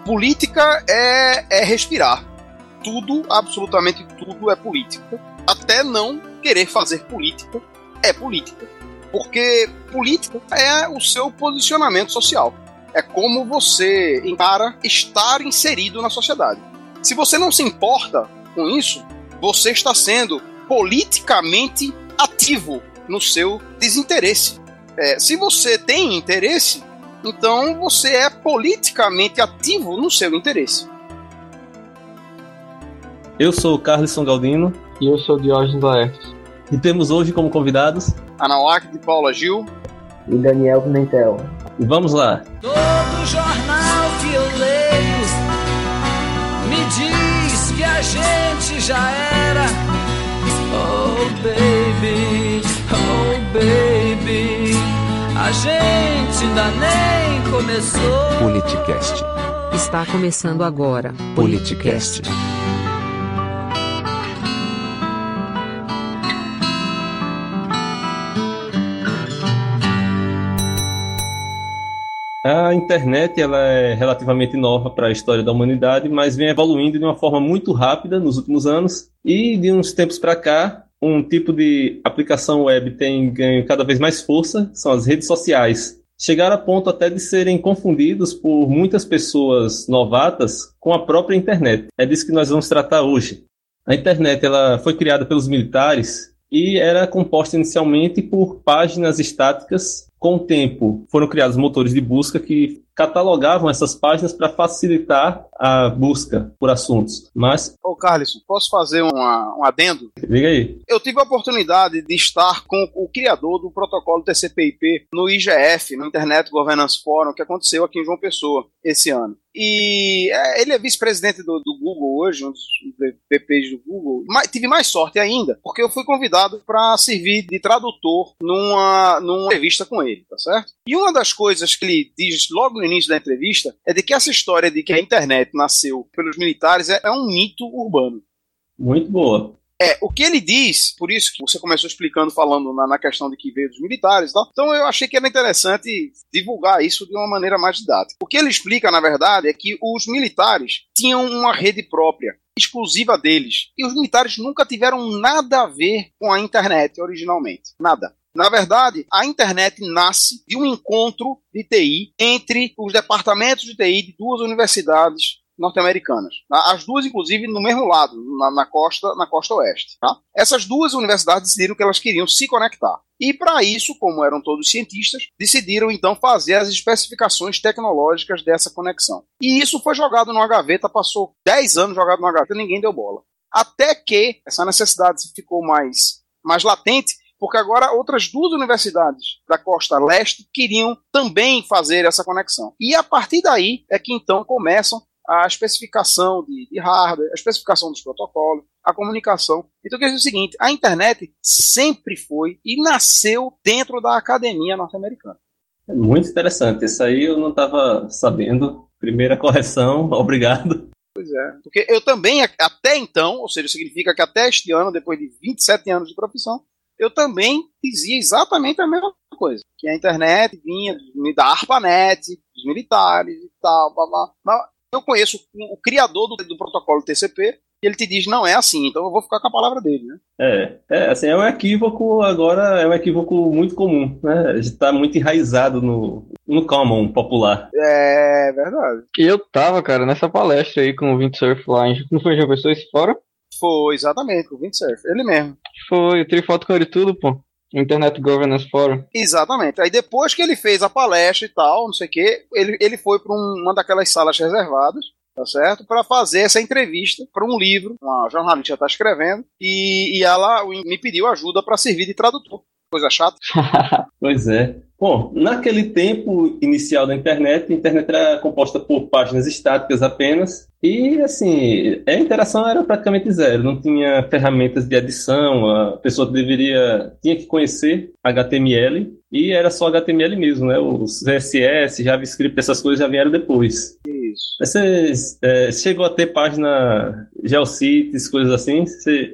Política é respirar. Tudo, absolutamente tudo é política. Até não querer fazer política é política. Porque política é o seu posicionamento social. É como você encara estar inserido na sociedade. Se você não se importa com isso, você está sendo politicamente ativo no seu desinteresse. Se você tem interesse, então você é politicamente ativo no seu interesse. Eu sou o Carlisson Galdino. E eu sou o Diógenes Laertes. E temos hoje como convidados Anauac de Paula Gil e Daniel Pimentel. E vamos lá. Todo jornal que eu leio me diz que a gente já era. Oh baby, a gente ainda nem começou. Politicast. Está começando agora. Politicast. A internet ela é relativamente nova para a história da humanidade, mas vem evoluindo de uma forma muito rápida nos últimos anos. E de uns tempos para cá, um tipo de aplicação web tem ganho cada vez mais força, são as redes sociais. Chegaram a ponto até de serem confundidos por muitas pessoas novatas com a própria internet. É disso que nós vamos tratar hoje. A internet ela foi criada pelos militares e era composta inicialmente por páginas estáticas. Com o tempo, foram criados motores de busca que catalogavam essas páginas para facilitar a busca por assuntos. Mas... Ô, Carlisson, posso fazer um adendo? Diga aí. Eu tive a oportunidade de estar com o criador do protocolo TCP/IP no IGF, no Internet Governance Forum, que aconteceu aqui em João Pessoa esse ano. E ele é vice-presidente do Google hoje, um dos VPs do Google. Tive mais sorte ainda, porque eu fui convidado para servir de tradutor numa entrevista com ele, tá certo? E uma das coisas que ele diz logo no início da entrevista é de que essa história de que a internet nasceu pelos militares é um mito urbano. Muito boa. O que ele diz, por isso que você começou falando na questão de que veio dos militares e tal, então eu achei que era interessante divulgar isso de uma maneira mais didática. O que ele explica, na verdade, é que os militares tinham uma rede própria, exclusiva deles, e os militares nunca tiveram nada a ver com a internet originalmente, nada. Na verdade, a internet nasce de um encontro de TI entre os departamentos de TI de duas universidades norte-americanas. As duas, inclusive, no mesmo lado, na costa oeste. Tá? Essas duas universidades decidiram que elas queriam se conectar. E para isso, como eram todos cientistas, decidiram então fazer as especificações tecnológicas dessa conexão. E isso foi jogado numa gaveta, passou 10 anos jogado numa gaveta e ninguém deu bola. Até que essa necessidade ficou mais latente, porque agora outras duas universidades da costa leste queriam também fazer essa conexão. E a partir daí é que então começam a especificação de hardware, a especificação dos protocolos, a comunicação. Então quer dizer o seguinte, a internet sempre foi e nasceu dentro da academia norte-americana. É muito interessante, isso aí eu não estava sabendo. Primeira correção, obrigado. Pois é, porque eu também, até então, ou seja, significa que até este ano, depois de 27 anos de profissão, eu também dizia exatamente a mesma coisa, que a internet vinha da ARPANET, dos militares e tal, blá, blá. Mas eu conheço o criador do protocolo TCP e ele te diz, não é assim, então eu vou ficar com a palavra dele, né? Assim, é um equívoco agora, é um equívoco muito comum, né? Está muito enraizado no common popular. É verdade. E eu tava, cara, nessa palestra aí com o Windsurf lá, não foi João Pessoa esse fora? Foi, exatamente, com o Windsurf, ele mesmo. Foi, eu tirei foto com ele tudo, pô. Internet Governance Forum. Exatamente. Aí depois que ele fez a palestra e tal, não sei o que, ele foi para uma daquelas salas reservadas, tá certo? Para fazer essa entrevista para um livro, uma jornalista está escrevendo, e ela me pediu ajuda para servir de tradutor. Coisa chata. Pois é. Bom, naquele tempo inicial da internet, a internet era composta por páginas estáticas apenas, e assim, a interação era praticamente zero, não tinha ferramentas de edição, a pessoa tinha que conhecer HTML, e era só HTML mesmo, né? Os CSS, JavaScript, essas coisas já vieram depois. Isso. Você chegou a ter página GeoCities, coisas assim?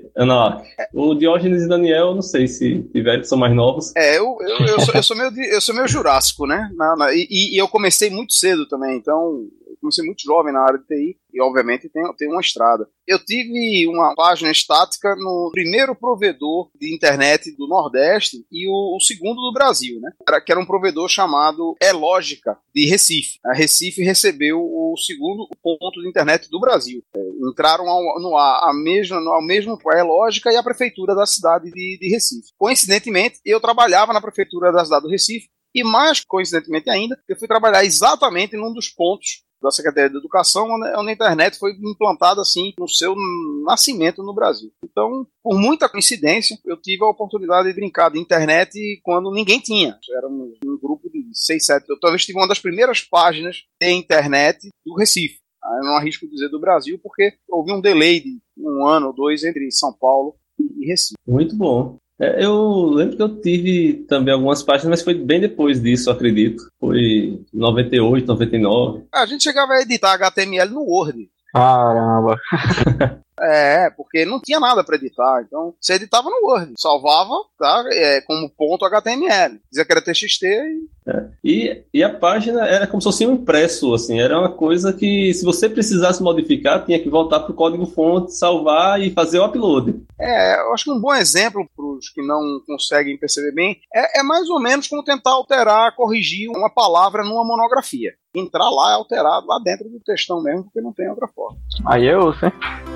O Diógenes e Daniel, não sei se tiveram, são mais novos. Eu sou meio jurássico, né? E eu comecei muito cedo também, então comecei muito jovem na área de TI e, obviamente, tenho uma estrada. Eu tive uma página estática no primeiro provedor de internet do Nordeste e o segundo do Brasil, né? Que era um provedor chamado Elógica, de Recife. A Recife recebeu o segundo ponto de internet do Brasil. Entraram no ar ao mesmo a Elógica e a prefeitura da cidade de Recife. Coincidentemente, eu trabalhava na prefeitura da cidade do Recife e, mais coincidentemente ainda, eu fui trabalhar exatamente num dos pontos da Secretaria de Educação, onde a internet foi implantada assim no seu nascimento no Brasil. Então, por muita coincidência, eu tive a oportunidade de brincar de internet quando ninguém tinha. Era um grupo de 6, 7. Eu talvez tive uma das primeiras páginas de internet do Recife. Eu não arrisco dizer do Brasil, porque houve um delay de 1 ano ou 2 entre São Paulo e Recife. Muito bom. Eu lembro que eu tive também algumas páginas, mas foi bem depois disso, eu acredito. Foi 98, 99. A gente chegava a editar HTML no Word. Caramba. Porque não tinha nada para editar. Então, você editava no Word. Salvava, tá? Como ponto HTML. Dizia que era TXT e a página era como se fosse um impresso, assim. Era uma coisa que, se você precisasse modificar, tinha que voltar pro código-fonte, salvar e fazer o upload. Eu acho que um bom exemplo para os que não conseguem perceber bem é mais ou menos como tentar alterar, corrigir uma palavra numa monografia. Entrar lá e alterar lá dentro do textão mesmo, porque não tem outra forma. Aí eu sei.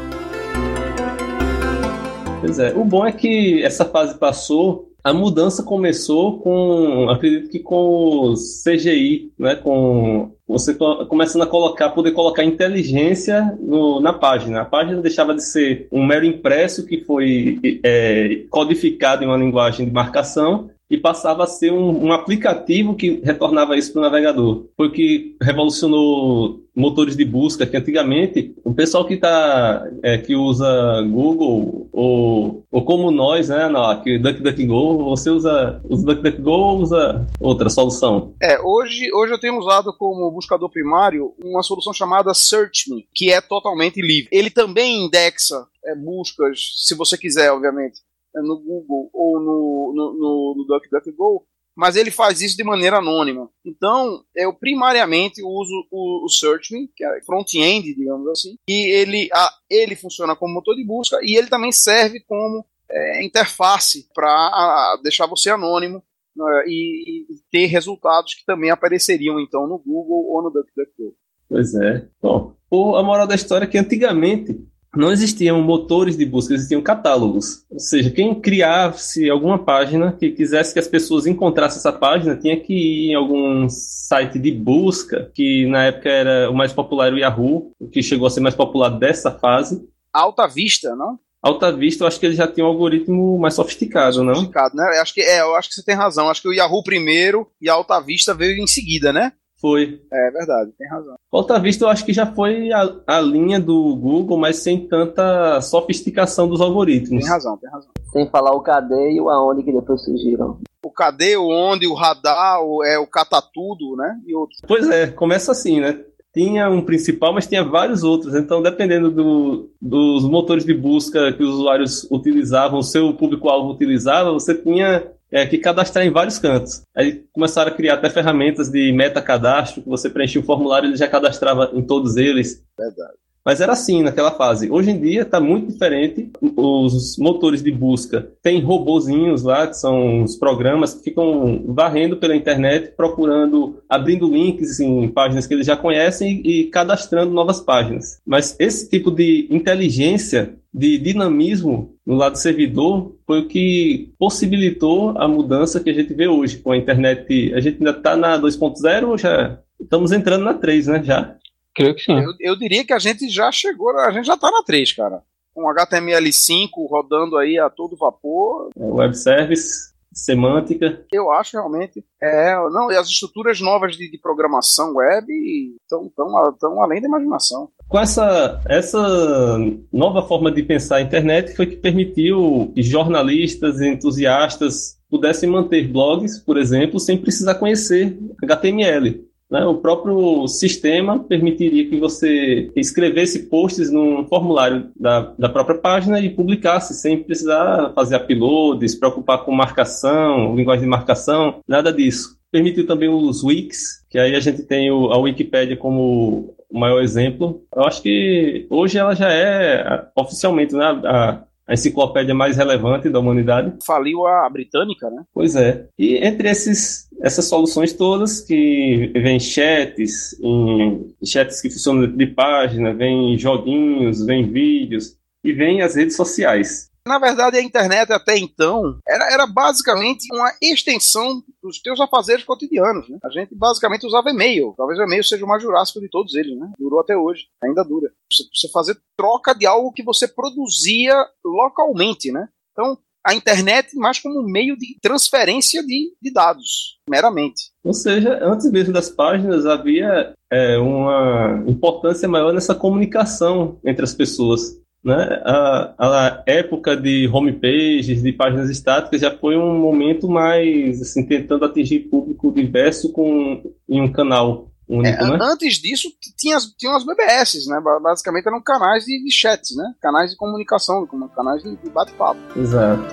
Pois é. O bom é que essa fase passou, a mudança começou acredito que com o CGI, né? Com você começando a poder colocar inteligência na página. A página deixava de ser um mero impresso que foi codificado em uma linguagem de marcação e passava a ser um aplicativo que retornava isso para o navegador. Foi o que revolucionou motores de busca, que antigamente o pessoal que usa Google ou como nós, né, que DuckDuckGo, você usa DuckDuckGo ou usa outra solução? Hoje eu tenho usado como buscador primário uma solução chamada SearchMe, que é totalmente livre. Ele também indexa buscas, se você quiser, obviamente, no Google ou no DuckDuckGo, mas ele faz isso de maneira anônima. Então, eu primariamente uso o SearchMe, que é front-end, digamos assim, e ele funciona como motor de busca e ele também serve como interface para deixar você anônimo e ter resultados que também apareceriam então no Google ou no DuckDuckGo. Pois é. Bom, a moral da história é que antigamente não existiam motores de busca, existiam catálogos. Ou seja, quem criasse alguma página que quisesse que as pessoas encontrassem essa página tinha que ir em algum site de busca, que na época era o mais popular, o Yahoo, o que chegou a ser mais popular dessa fase. Alta Vista, não? Alta Vista, eu acho que ele já tinha um algoritmo mais sofisticado, não? Sofisticado, né? Eu acho que você tem razão. Acho que o Yahoo primeiro e a Alta Vista veio em seguida, né? Foi. É verdade, tem razão. Alta Vista eu acho que já foi a linha do Google, mas sem tanta sofisticação dos algoritmos. Tem razão. Sem falar o KD e o aonde que depois surgiram. O KD, o onde, o radar, o catatudo, né? E outros. Pois é, começa assim, né? Tinha um principal, mas tinha vários outros. Então, dependendo dos motores de busca que os usuários utilizavam, o seu público-alvo utilizava, você tinha que cadastrar em vários cantos. Aí começaram a criar até ferramentas de meta-cadastro, que você preenchia o formulário e ele já cadastrava em todos eles. Verdade. Mas era assim naquela fase. Hoje em dia está muito diferente. Os motores de busca têm robozinhos lá, que são os programas que ficam varrendo pela internet, abrindo links em páginas que eles já conhecem e cadastrando novas páginas. Mas esse tipo de inteligência, de dinamismo no lado servidor, foi o que possibilitou a mudança que a gente vê hoje com a internet. A gente ainda está na 2.0 ou já estamos entrando na 3, né? Já? Creio que sim. Eu diria que a gente já chegou, a gente já tá na 3, cara. Com HTML5 rodando aí a todo vapor. Web Service, semântica. Eu acho realmente. E as estruturas novas de programação web estão além da imaginação. Com essa nova forma de pensar a internet foi que permitiu que jornalistas e entusiastas pudessem manter blogs, por exemplo, sem precisar conhecer HTML. O próprio sistema permitiria que você escrevesse posts num formulário da própria página e publicasse sem precisar fazer upload, se preocupar com marcação, linguagem de marcação, nada disso. Permitiu também os wikis, que aí a gente tem a Wikipédia como o maior exemplo. Eu acho que hoje ela já é oficialmente, né, a enciclopédia mais relevante da humanidade. Faliu a britânica, né? Pois é. E entre essas soluções todas, que vem chats que funcionam dentro de página, vem joguinhos, vem vídeos e vem as redes sociais. Na verdade, a internet até então era basicamente uma extensão dos teus afazeres cotidianos, né? A gente basicamente usava e-mail. Talvez o e-mail seja o mais jurássico de todos eles, né? Durou até hoje, ainda dura. Você fazer troca de algo que você produzia localmente, né? Então, a internet mais como um meio de transferência de dados, meramente. Ou seja, antes mesmo das páginas havia uma importância maior nessa comunicação entre as pessoas, né? A época de homepages, de páginas estáticas, já foi um momento mais assim, tentando atingir público diverso em um canal único, né? Antes disso, tinham as BBS, né? Basicamente eram canais de chats, né? Canais de comunicação, canais de bate-papo. Exato.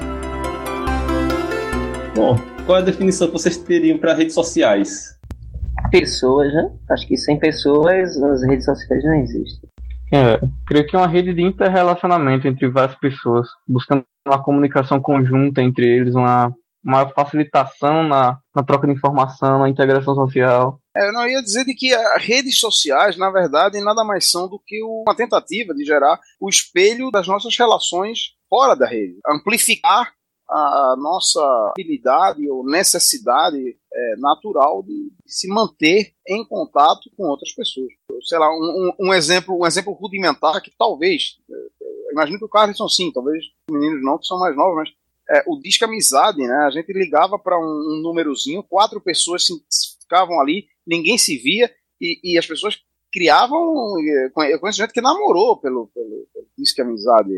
Bom, qual é a definição que vocês teriam para redes sociais? Pessoas, né? Acho que sem pessoas as redes sociais não existem. Creio que é uma rede de interrelacionamento entre várias pessoas, buscando uma comunicação conjunta entre eles, uma facilitação na troca de informação, na integração social. Eu não ia dizer de que as redes sociais, na verdade, nada mais são do que uma tentativa de gerar o espelho das nossas relações fora da rede. Amplificar a nossa habilidade ou necessidade natural de se manter em contato com outras pessoas. Sei lá, um exemplo rudimentar que talvez, imagino que o Carlson sim, talvez os meninos não, que são mais novos, mas o Disque Amizade, né? A gente ligava para um númerozinho, 4 pessoas ficavam ali, ninguém se via, e as pessoas criavam. Eu conheço gente que namorou pelo Disque Amizade.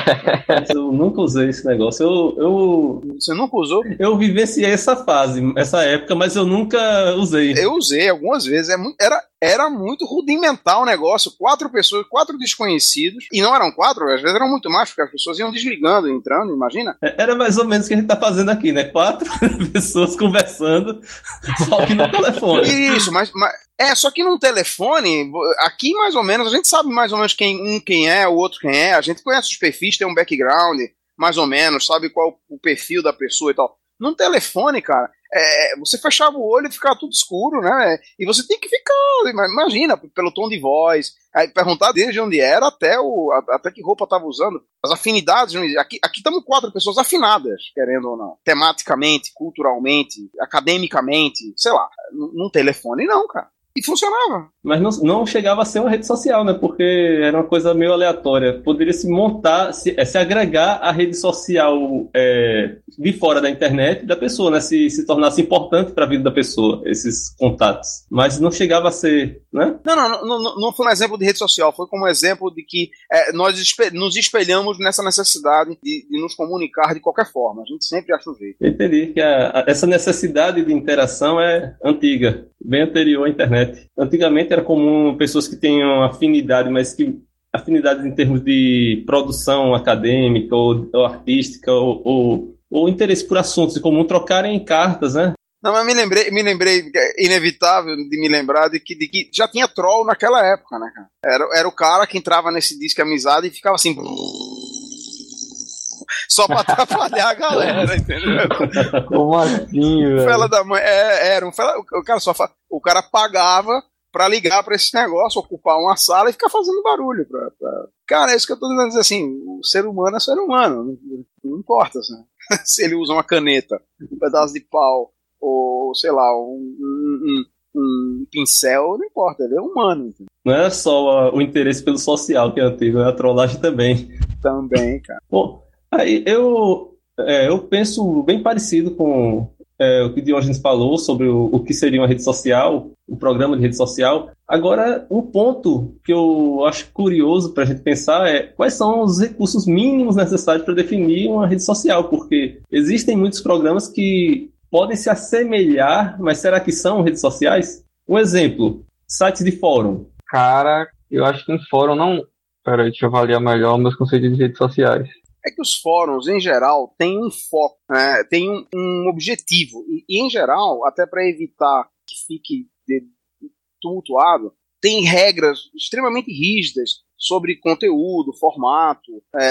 Eu nunca usei esse negócio. Você nunca usou? Eu vivenciei essa fase, essa época, mas eu nunca usei. Eu usei algumas vezes. Era muito rudimentar o negócio. 4 pessoas, 4 desconhecidos. E não eram 4, às vezes eram muito mais, porque as pessoas iam desligando, entrando, imagina? Era mais ou menos o que a gente tá fazendo aqui, né? 4 pessoas conversando, só que no telefone. Isso, mas só que no telefone, aqui mais ou menos, a gente sabe mais ou menos quem é, o outro quem é. A gente conhece os perfis, tem um background, mais ou menos, sabe qual o perfil da pessoa e tal. No telefone, cara, você fechava o olho e ficava tudo escuro, né? E você tem que ficar, imagina, pelo tom de voz, aí perguntar desde onde era até que roupa tava usando. As afinidades, aqui estamos 4 pessoas afinadas, querendo ou não. Tematicamente, culturalmente, academicamente, sei lá. Num telefone não, cara. E funcionava. Mas não chegava a ser uma rede social, né? Porque era uma coisa meio aleatória. Poderia se montar, se agregar à rede social de fora da internet da pessoa, né? Se tornasse importante para a vida da pessoa, esses contatos. Mas não chegava a ser, né? Não foi um exemplo de rede social. Foi como um exemplo de que nós nos espelhamos nessa necessidade de nos comunicar de qualquer forma. A gente sempre acha um jeito. Eu entendi que essa necessidade de interação é antiga, bem anterior à internet. Antigamente era comum pessoas que tenham afinidade, mas que afinidades em termos de produção acadêmica ou artística ou interesse por assuntos em comum trocarem cartas, né? Não, mas me lembrei, é inevitável de me lembrar de que já tinha troll naquela época, né, cara? Era o cara que entrava nesse Disque Amizade e ficava assim... Só pra atrapalhar a galera, entendeu? Como assim, velho? Fela da mãe. O cara pagava pra ligar pra esse negócio, ocupar uma sala e ficar fazendo barulho. Cara, é isso que eu tô tentando dizer, assim, o ser humano é ser humano, não importa, assim, se ele usa uma caneta, um pedaço de pau, ou, sei lá, um pincel, não importa, ele é humano. Entendeu? Não é só o interesse pelo social que é antigo, é a trollagem também. Também, cara. Bom, aí eu penso bem parecido com o que Diógenes falou sobre o que seria uma rede social, um programa de rede social. Agora, um ponto que eu acho curioso para a gente pensar é quais são os recursos mínimos necessários para definir uma rede social, porque existem muitos programas que podem se assemelhar, mas será que são redes sociais? Um exemplo, sites de fórum. Cara, eu acho que um fórum não... Peraí, deixa eu avaliar melhor meus conceitos de redes sociais. É que os fóruns, em geral, têm um foco, né? Tem um objetivo. E, em geral, até para evitar que fique tumultuado, tem regras extremamente rígidas sobre conteúdo, formato,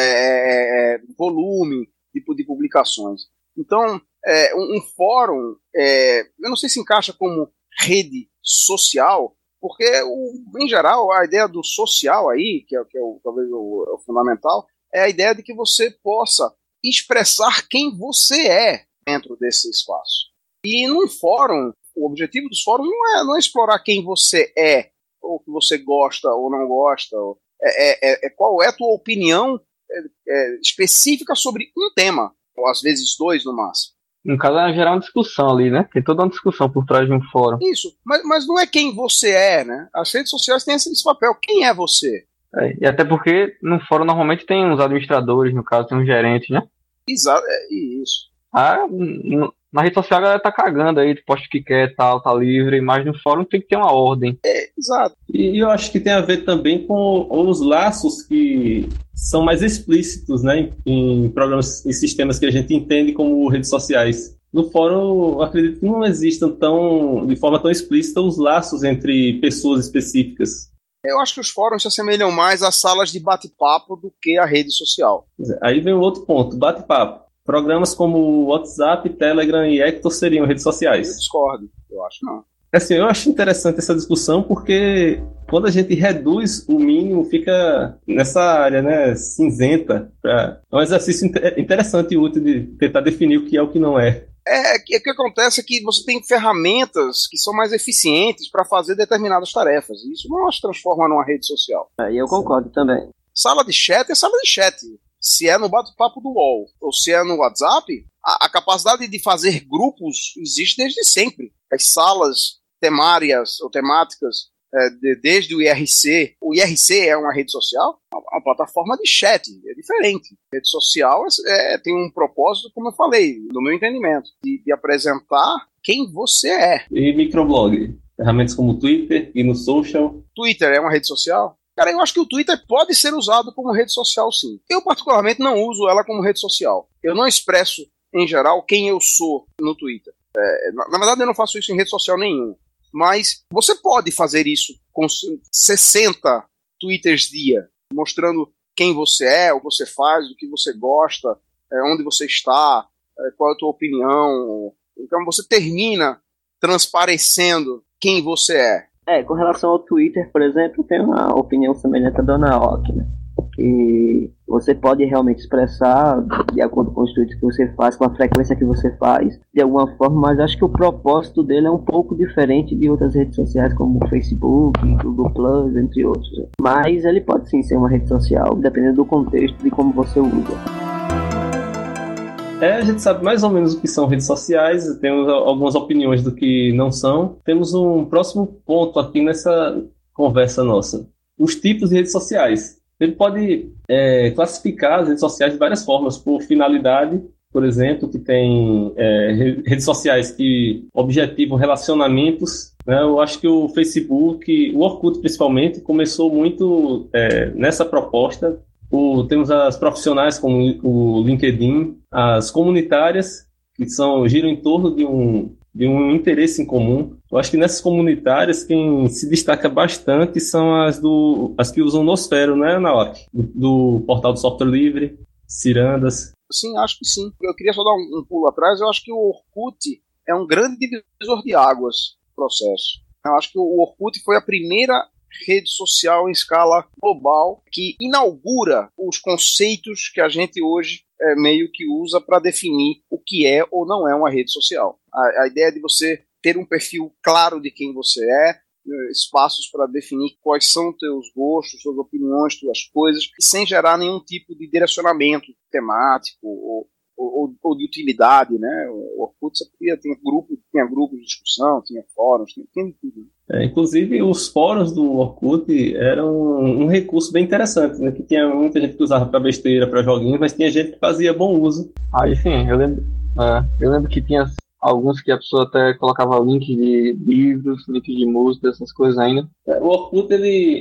volume de publicações. Então, um fórum, eu não sei se encaixa como rede social, porque, em geral, a ideia do social aí, que é talvez o fundamental, é a ideia de que você possa expressar quem você é dentro desse espaço. E num fórum, o objetivo dos fóruns não é explorar quem você é, ou que você gosta ou não gosta, qual é a tua opinião específica sobre um tema, ou às vezes 2 no máximo. No caso, é gerar uma discussão ali, né? Tem toda uma discussão por trás de um fórum. Isso, mas não é quem você é, né? As redes sociais têm esse papel. Quem é você? E até porque no fórum normalmente tem uns administradores, no caso, tem um gerente, né? Exato, isso. Na rede social a galera tá cagando aí, posta o que quer, tal, tá livre, mas no fórum tem que ter uma ordem. Exato. E eu acho que tem a ver também com os laços que são mais explícitos, né, em programas e sistemas que a gente entende como redes sociais. No fórum, eu acredito que não existam de forma tão explícita os laços entre pessoas específicas. Eu acho que os fóruns se assemelham mais às salas de bate-papo do que a rede social. Aí vem um outro ponto, bate-papo. Programas como WhatsApp, Telegram e Hector seriam redes sociais. Eu discordo, eu acho não. Assim, eu acho interessante essa discussão porque quando a gente reduz o mínimo, fica nessa área, né, cinzenta. É um exercício interessante e útil de tentar definir o que é o que não é. O que acontece é que você tem ferramentas que são mais eficientes para fazer determinadas tarefas. E isso não as transforma numa rede social. Aí eu concordo também. Sala de chat é sala de chat. Se é no bate-papo do UOL ou se é no WhatsApp, a capacidade de fazer grupos existe desde sempre. As salas temárias ou temáticas, desde o IRC. O IRC é uma rede social? Uma plataforma de chat, é diferente. A rede social tem um propósito, como eu falei, no meu entendimento, de apresentar quem você é. E microblog? Ferramentas como o Twitter e no social? Twitter é uma rede social? Cara, eu acho que o Twitter pode ser usado como rede social, sim. Eu, particularmente, não uso ela como rede social. Eu não expresso, em geral, quem eu sou no Twitter. Na verdade, eu não faço isso em rede social nenhuma. Mas você pode fazer isso com 60 Twitters dia, mostrando quem você é, o que você faz, o que você gosta, onde você está, qual é a tua opinião. Então, você termina transparecendo quem você é. Com relação ao Twitter, por exemplo, tem uma opinião semelhante à Dona Ock, né? Que você pode realmente expressar de acordo com os tweets que você faz, com a frequência que você faz, de alguma forma, mas acho que o propósito dele é um pouco diferente de outras redes sociais como o Facebook, Google Plus, entre outros. Mas ele pode sim ser uma rede social, dependendo do contexto de como você usa. A gente sabe mais ou menos o que são redes sociais, temos algumas opiniões do que não são. Temos um próximo ponto aqui nessa conversa nossa. Os tipos de redes sociais. Ele pode classificar as redes sociais de várias formas, por finalidade, por exemplo, que tem redes sociais que objetivam relacionamentos, né? Eu acho que o Facebook, o Orkut principalmente, começou muito nessa proposta. Temos as profissionais como o LinkedIn, as comunitárias, que giram em torno de um interesse em comum. Eu acho que nessas comunitárias quem se destaca bastante são as que usam Nosfero, né, Naok? Do portal do software livre, Cirandas. Sim, acho que sim. Eu queria só dar um pulo atrás. Eu acho que o Orkut é um grande divisor de águas no processo. Eu acho que o Orkut foi a primeira rede social em escala global que inaugura os conceitos que a gente hoje meio que usa para definir o que é ou não é uma rede social. A ideia de você ter um perfil claro de quem você é, espaços para definir quais são teus gostos, suas opiniões, suas coisas, sem gerar nenhum tipo de direcionamento temático ou de utilidade, né? O Orkut tinha grupos de discussão, tinha fóruns, tinha tudo. Inclusive, os fóruns do Orkut eram um recurso bem interessante, né? Que tinha muita gente que usava para besteira, para joguinhos, mas tinha gente que fazia bom uso. Aí sim, eu lembro que tinha alguns que a pessoa até colocava link de livros, link de música, essas coisas ainda. O Orkut, ele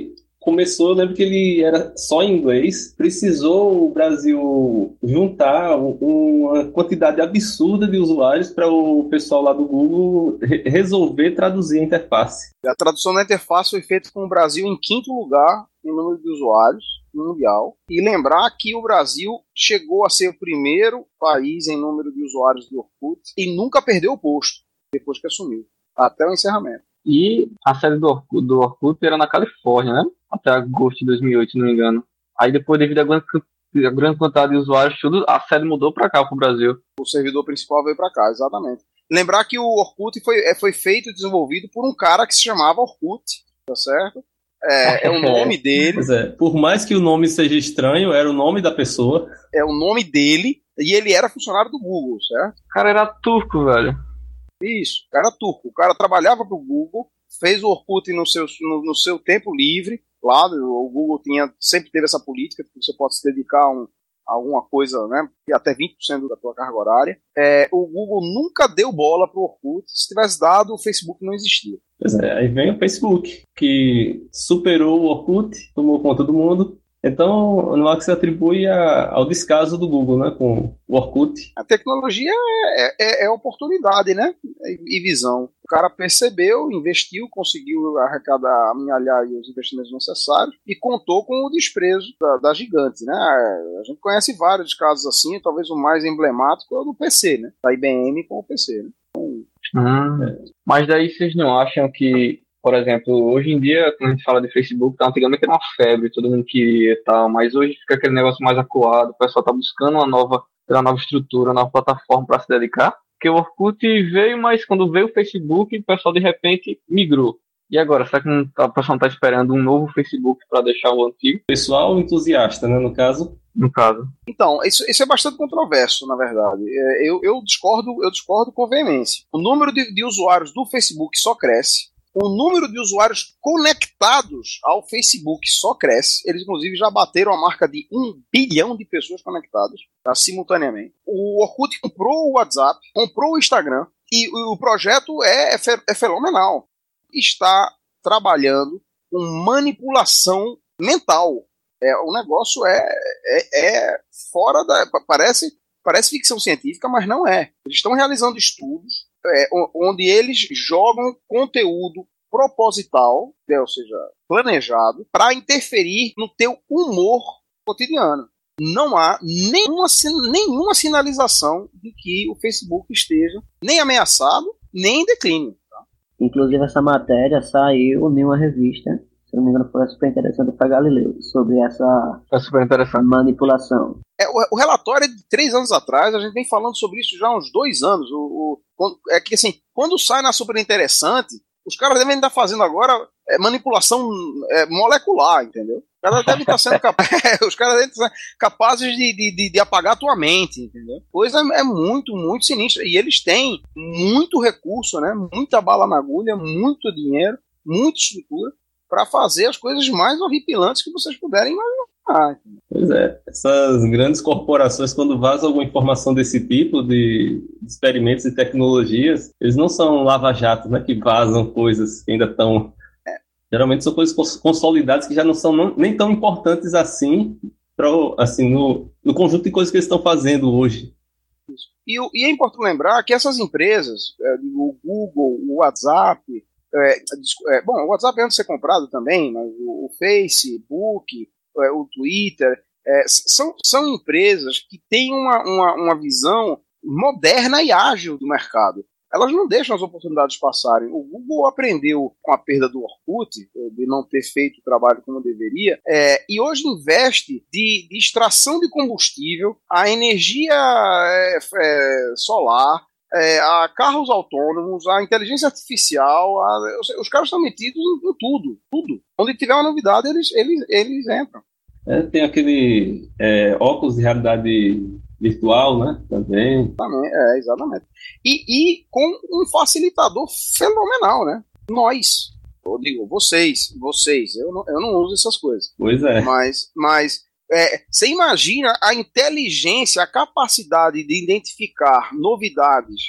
começou, eu lembro que ele era só em inglês, precisou o Brasil juntar uma quantidade absurda de usuários para o pessoal lá do Google resolver traduzir a interface. A tradução da interface foi feita com o Brasil em 5º lugar em número de usuários no mundial. E lembrar que o Brasil chegou a ser o primeiro país em número de usuários do Orkut e nunca perdeu o posto depois que assumiu, até o encerramento. E a sede do Orkut era na Califórnia, né? Até agosto de 2008, se não me engano. Aí depois, devido à grande quantidade de usuários, tudo, a sede mudou para cá, para o Brasil. O servidor principal veio para cá, exatamente. Lembrar que o Orkut foi feito e desenvolvido por um cara que se chamava Orkut, tá certo? É o nome dele. Pois é, por mais que o nome seja estranho, era o nome da pessoa. É o nome dele e ele era funcionário do Google, certo? O cara era turco, velho. Isso, o cara era turco. O cara trabalhava pro Google, fez o Orkut no seu tempo livre. Lá, o Google sempre teve essa política que você pode se dedicar a alguma coisa, né, até 20% da tua carga horária. O Google nunca deu bola pro Orkut. Se tivesse dado, o Facebook não existia. Pois é, aí vem o Facebook, que superou o Orkut, tomou conta do mundo. Então, não há que se atribui ao descaso do Google, né, com o Orkut. A tecnologia é oportunidade, né, e visão. O cara percebeu, investiu, conseguiu arrecadar, amealhar os investimentos necessários e contou com o desprezo da gigante, né. A gente conhece vários casos assim, talvez o mais emblemático é o do PC, né, da IBM com o PC, né. Mas daí vocês não acham que, por exemplo, hoje em dia, quando a gente fala de Facebook, antigamente era uma febre, todo mundo queria e tal, mas hoje fica aquele negócio mais acuado, o pessoal tá buscando uma nova estrutura, uma nova plataforma para se dedicar, porque o Orkut veio, mas quando veio o Facebook, o pessoal de repente migrou. E agora, será que a pessoa não tá esperando um novo Facebook para deixar o antigo? Pessoal entusiasta, né, no caso. Então, isso é bastante controverso, na verdade. Eu discordo com veemência. O número de usuários do Facebook só cresce. O número de usuários conectados ao Facebook só cresce. Eles, inclusive, já bateram a marca de 1 bilhão de pessoas conectadas, tá, simultaneamente. O Orkut comprou o WhatsApp, comprou o Instagram, e o projeto é fenomenal. Está trabalhando com manipulação mental. O negócio é fora da... Parece ficção científica, mas não é. Eles estão realizando estudos onde eles jogam conteúdo proposital, ou seja, planejado, para interferir no teu humor cotidiano. Não há nenhuma sinalização de que o Facebook esteja nem ameaçado, nem em declínio. Tá? Inclusive, essa matéria saiu em uma revista, se não me engano, foi super interessante para Galileu, sobre essa manipulação. O relatório é de 3 anos atrás, a gente vem falando sobre isso já há uns 2 anos. É que assim, quando sai na Super Interessante, os caras devem estar fazendo agora manipulação molecular, entendeu? Os caras devem estar sendo capazes de apagar a tua mente, entendeu? Coisa muito, muito sinistra. E eles têm muito recurso, né? Muita bala na agulha, muito dinheiro, muita estrutura para fazer as coisas mais horripilantes que vocês puderem imaginar. Pois é, essas grandes corporações, quando vazam alguma informação desse tipo de experimentos e tecnologias, eles não são lava-jatos, né, que vazam coisas que ainda estão... Geralmente são coisas consolidadas que já não são nem tão importantes assim, no conjunto de coisas que eles estão fazendo hoje. Isso. E é importante lembrar que essas empresas, o Google, o WhatsApp... bom, o WhatsApp é antes de ser comprado também, mas o Facebook... o Twitter, são empresas que têm uma visão moderna e ágil do mercado. Elas não deixam as oportunidades passarem. O Google aprendeu com a perda do Orkut, de não ter feito o trabalho como deveria, e hoje investe de extração de combustível, a energia solar, a carros autônomos, a inteligência artificial, os caras estão metidos em tudo. Onde tiver uma novidade, eles entram. Tem aquele óculos de realidade virtual, né? Também. Exatamente. E com um facilitador fenomenal, né? Nós. Eu digo, vocês. Eu não uso essas coisas. Pois é. Mas você imagina a inteligência, a capacidade de identificar novidades,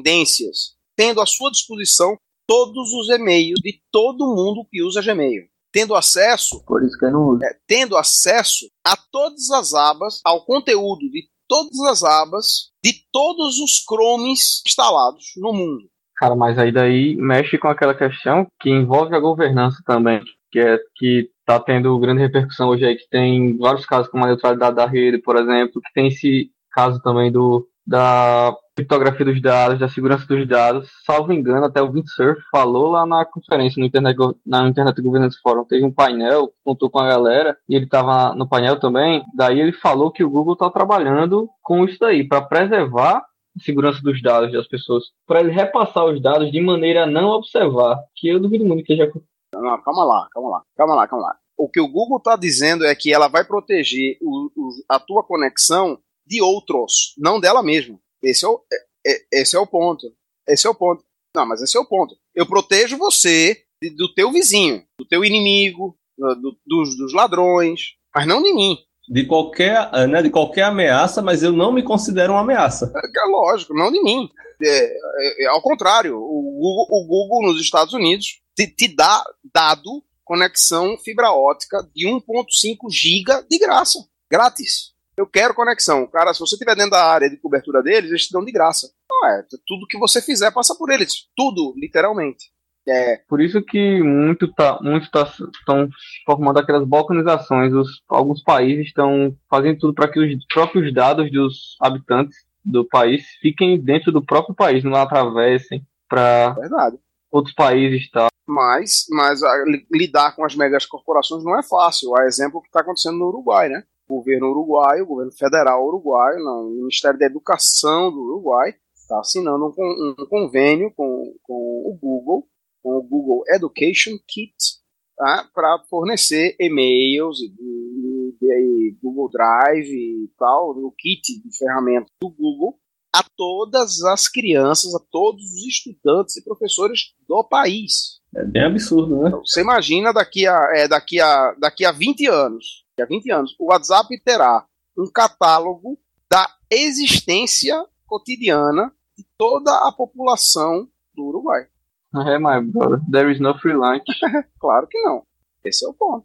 tendências, tendo à sua disposição todos os e-mails de todo mundo que usa Gmail. tendo acesso, Por isso que eu não uso. tendo acesso a todas as abas, ao conteúdo de todas as abas, de todos os Chromes instalados no mundo. Cara, mas aí daí mexe com aquela questão que envolve a governança também, que tá tendo grande repercussão hoje aí, que tem vários casos como a neutralidade da rede, por exemplo, que tem esse caso também da criptografia dos dados, da segurança dos dados. Salvo engano, até o Windsurf falou lá na conferência na Internet Governance Forum. Teve um painel, contou com a galera, e ele estava no painel também. Daí ele falou que o Google está trabalhando com isso daí, para preservar a segurança dos dados das pessoas, para ele repassar os dados de maneira a não observar, que eu duvido muito que já... Não, calma lá. O que o Google está dizendo é que ela vai proteger a tua conexão de outros, não dela mesma. Esse é o ponto. Não, mas esse é o ponto. Eu protejo você do teu vizinho, do teu inimigo, dos ladrões, mas não de mim. De qualquer ameaça, mas eu não me considero uma ameaça. É lógico, não de mim. Ao contrário, o Google nos Estados Unidos te dá dado conexão fibra ótica de 1.5 GB de graça, grátis. Eu quero conexão. Cara, se você estiver dentro da área de cobertura deles, eles te dão de graça. Não tudo que você fizer passa por eles. Tudo, literalmente. Por isso que estão formando aquelas balcanizações. Alguns países estão fazendo tudo para que os próprios dados dos habitantes do país fiquem dentro do próprio país, não atravessem para outros países e tal. Mas lidar com as megas corporações não é fácil. Há exemplo que está acontecendo no Uruguai, né? O governo uruguaio, o governo federal uruguaio, o Ministério da Educação do Uruguai está assinando um convênio com o Google Education Kit, tá? Para fornecer e-mails e Google Drive e tal, o kit de ferramentas do Google a todas as crianças, a todos os estudantes e professores do país. É bem absurdo, né? Então, você imagina daqui a 20 anos, o WhatsApp terá um catálogo da existência cotidiana de toda a população do Uruguai. My brother, there is no free lunch. Claro que não. Esse é o ponto.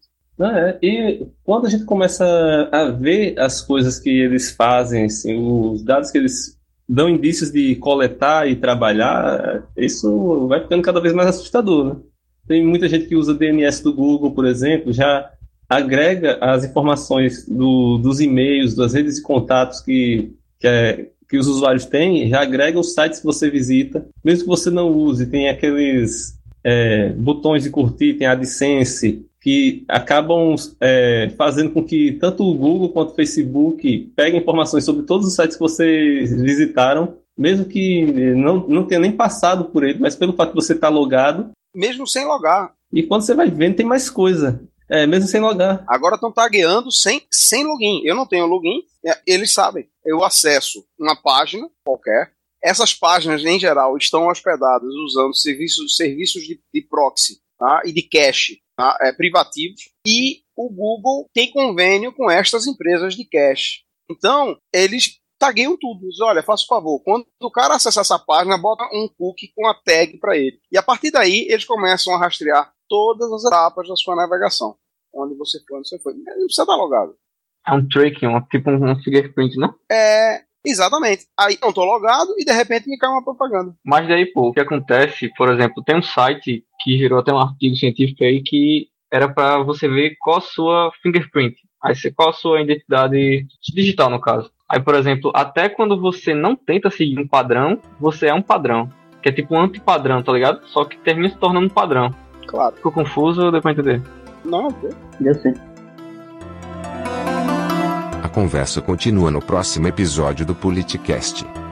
E quando a gente começa a ver as coisas que eles fazem, assim, os dados que eles dão indícios de coletar e trabalhar, isso vai ficando cada vez mais assustador, né? Tem muita gente que usa DNS do Google, por exemplo, já agrega as informações dos e-mails, das redes de contatos que os usuários têm, já agrega os sites que você visita, mesmo que você não use. Tem aqueles botões de curtir, tem a AdSense, que acabam fazendo com que tanto o Google quanto o Facebook peguem informações sobre todos os sites que vocês visitaram, mesmo que não tenha nem passado por ele, mas pelo fato de você estar logado. Mesmo sem logar. E quando você vai vendo, tem mais coisa. Mesmo sem logar. Agora estão tagueando sem login. Eu não tenho login, eles sabem. Eu acesso uma página qualquer. Essas páginas, em geral, estão hospedadas usando serviços de proxy, tá? E de cache, tá? Privativos. E o Google tem convênio com estas empresas de cache. Então, eles tagueiam tudo. Diz, olha, faça o favor, quando o cara acessar essa página, bota um cookie com a tag para ele. E a partir daí, eles começam a rastrear todas as etapas da sua navegação. Onde você foi. Não precisa estar logado. É um tracking, tipo um fingerprint, né? Exatamente. Aí eu tô logado e de repente me cai uma propaganda. Mas daí, pô, o que acontece, por exemplo, tem um site que gerou até um artigo científico aí que era para você ver qual a sua fingerprint. Aí qual a sua identidade digital, no caso. Aí, por exemplo, até quando você não tenta seguir um padrão, você é um padrão. Que é tipo um antipadrão, tá ligado? Só que termina se tornando um padrão. Claro. Ficou confuso, deu pra entender? Não, eu sei. A conversa continua no próximo episódio do Politicast.